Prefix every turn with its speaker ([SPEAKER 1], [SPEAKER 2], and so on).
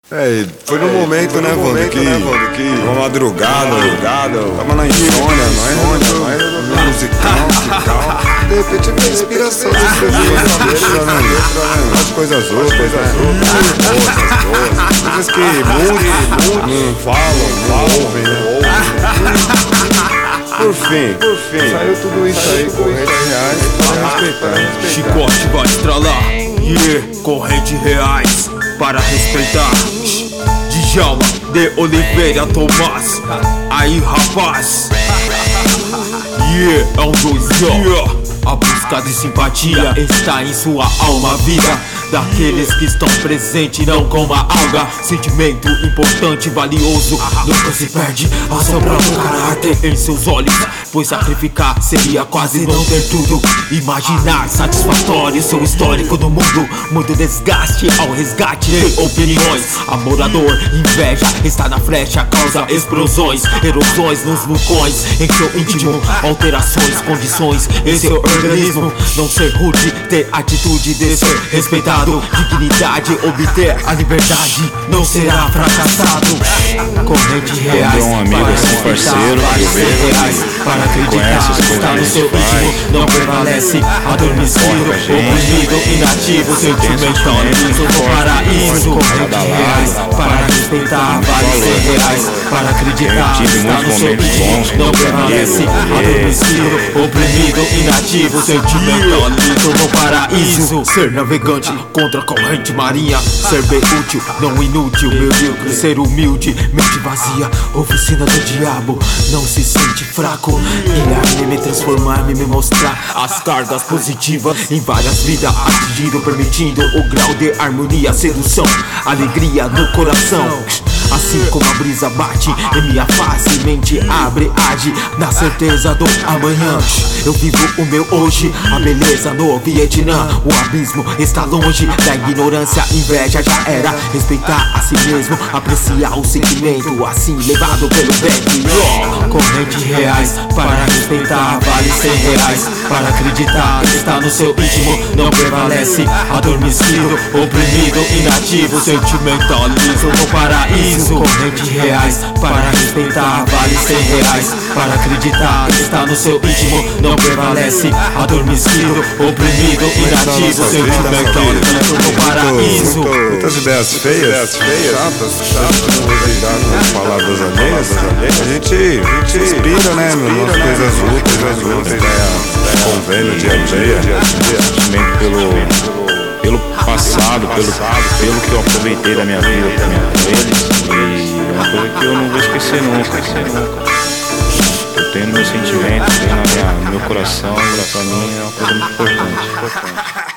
[SPEAKER 1] É, foi no momento, né, Vando, que uma madrugada, tava na insônia, nós musicão, de repente veio a inspiração de escrever essa letra, né, as coisas outras, coisas que muitos não falam, não ouvem, né. Por fim, saiu tudo isso aí, correntes reais, para respeitar.
[SPEAKER 2] Chicote vai estralar, correntes reais para respeitar. Djalma de Oliveira Tomás, aí rapaz, é um doisão. A busca de simpatia está em sua alma, vida daqueles que estão presentes, não como a alga. Sentimento importante, valioso, nunca se perde ao seu próprio caráter em seus olhos, pois sacrificar seria quase não ter tudo. Imaginar satisfatório seu histórico no mundo, muito desgaste ao resgate de opiniões. Amor, dor, inveja está na flecha, causa explosões, erosões nos vulcões em seu íntimo, alterações, condições em seu organismo. Não ser rude, ter atitude de ser respeitado, dignidade, obter a liberdade, não será fracassado. Corrente reais,
[SPEAKER 3] um amigo assim, parceiro,
[SPEAKER 2] reais, para acreditar, está no seu íntimo, não prevalece, adormecido, oprimido, inativo, sentimental, liso no paraíso. Corrente reais, para respeitar, vale R$100, para acreditar, está no seu íntimo, não prevalece, adormecido, oprimido, inativo, sentimental, liso no paraíso. Ser navegante contra a corrente marinha, ser bem útil, não inútil, medíocre, ser humilde, mente vazia, oficina do diabo, não se sente fraco. Ilhar-me, me transformar-me, me mostrar as cargas positivas em várias vidas, atingindo, permitindo o grau de harmonia, sedução, alegria no coração. Assim como a brisa bate em minha face, mente abre, age na certeza do amanhã. Eu vivo o meu hoje, a beleza no Vietnã. O abismo está longe da ignorância, inveja já era. Respeitar a si mesmo, apreciar o sentimento, assim levado pelo vento. Correntes reais, para respeitar, vale R$100, para acreditar, está no seu íntimo, não prevalece, adormecido, oprimido, inativo, sentimental, liso no paraíso. Correntes reais, para respeitar, vale R$100, para acreditar, está no seu íntimo, não prevalece, adormecido, oprimido, inativo, sentimental, liso no paraíso.
[SPEAKER 1] Muitas ideias feias, chatas, não vou lidar com as palavras alheias. A gente se inspira, né, nas coisas úteis, convênio, dia a dia,
[SPEAKER 3] pelo passado, pelo que eu aproveitei da minha vida com eles, e é uma coisa que eu não vou esquecer nunca. Eu tenho no meu sentimento, tenho no meu coração, e pra mim é uma coisa muito importante.